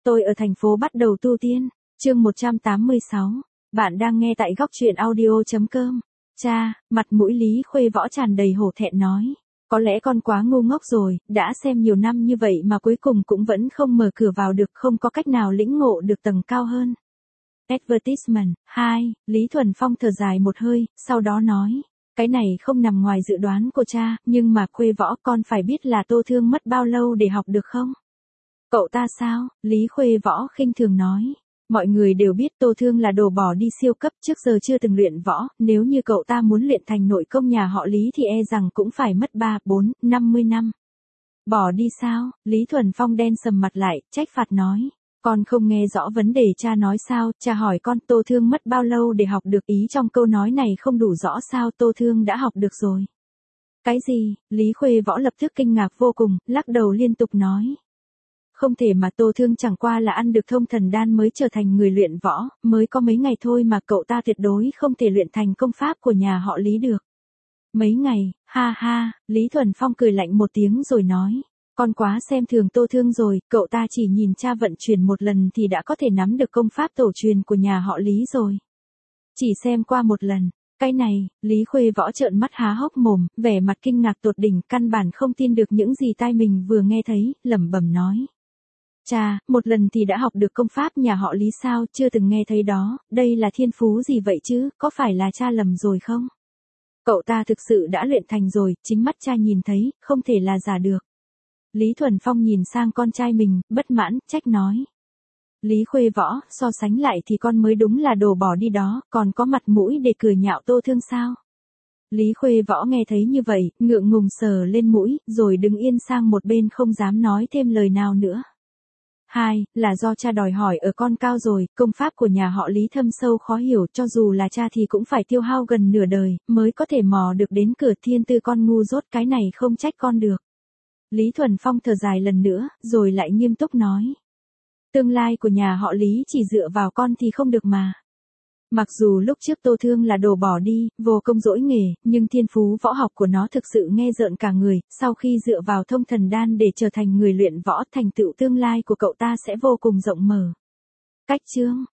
Tôi ở thành phố bắt đầu tu tiên. Chương 186. Bạn đang nghe tại góc truyện audio.com. Cha, mặt mũi Lý Khuê Võ tràn đầy hổ thẹn nói. Có lẽ con quá ngu ngốc rồi, đã xem nhiều năm như vậy mà cuối cùng cũng vẫn không mở cửa vào được, không có cách nào lĩnh ngộ được tầng cao hơn. Advertisement 2, Lý Thuần Phong thở dài một hơi, sau đó nói. Cái này không nằm ngoài dự đoán của cha, nhưng mà Khuê Võ con phải biết là Tô Thương mất bao lâu để học được không? Cậu ta sao? Lý Khuê Võ khinh thường nói. Mọi người đều biết Tô Thương là đồ bỏ đi siêu cấp, trước giờ chưa từng luyện võ, nếu như cậu ta muốn luyện thành nội công nhà họ Lý thì e rằng cũng phải mất 3, 4, 50 năm. Bỏ đi sao? Lý Thuần Phong đen sầm mặt lại, trách phạt nói. Con không nghe rõ vấn đề cha nói sao, cha hỏi con Tô Thương mất bao lâu để học được, ý trong câu nói này không đủ rõ sao, Tô Thương đã học được rồi. Cái gì? Lý Khuê Võ lập tức kinh ngạc vô cùng, lắc đầu liên tục nói. Không thể mà, Tô Thương chẳng qua là ăn được thông thần đan mới trở thành người luyện võ, mới có mấy ngày thôi mà cậu ta tuyệt đối không thể luyện thành công pháp của nhà họ Lý được. Mấy ngày, ha ha, Lý Thuần Phong cười lạnh một tiếng rồi nói. Con quá xem thường Tô Thương rồi, cậu ta chỉ nhìn cha vận chuyển một lần thì đã có thể nắm được công pháp tổ truyền của nhà họ Lý rồi. Chỉ xem qua một lần. Cái này, Lý Khuê Võ trợn mắt há hốc mồm, vẻ mặt kinh ngạc tột đỉnh, căn bản không tin được những gì tai mình vừa nghe thấy, lẩm bẩm nói. Cha, một lần thì đã học được công pháp nhà họ Lý sao, chưa từng nghe thấy đó, đây là thiên phú gì vậy chứ, có phải là cha lầm rồi không? Cậu ta thực sự đã luyện thành rồi, chính mắt cha nhìn thấy, không thể là giả được. Lý Thuần Phong nhìn sang con trai mình, bất mãn, trách nói. Lý Khuê Võ, so sánh lại thì con mới đúng là đồ bỏ đi đó, còn có mặt mũi để cười nhạo Tô Thương sao? Lý Khuê Võ nghe thấy như vậy, ngượng ngùng sờ lên mũi, rồi đứng yên sang một bên không dám nói thêm lời nào nữa. 2, là do cha đòi hỏi ở con cao rồi, công pháp của nhà họ Lý thâm sâu khó hiểu, cho dù là cha thì cũng phải tiêu hao gần nửa đời, mới có thể mò được đến cửa, thiên tư con ngu dốt, cái này không trách con được. Lý Thuần Phong thở dài lần nữa, rồi lại nghiêm túc nói. Tương lai của nhà họ Lý chỉ dựa vào con thì không được mà. Mặc dù lúc trước Tô Thương là đồ bỏ đi, vô công dỗi nghề, nhưng thiên phú võ học của nó thực sự nghe rợn cả người, sau khi dựa vào thông thần đan để trở thành người luyện võ, thành tựu tương lai của cậu ta sẽ vô cùng rộng mở. Cách chương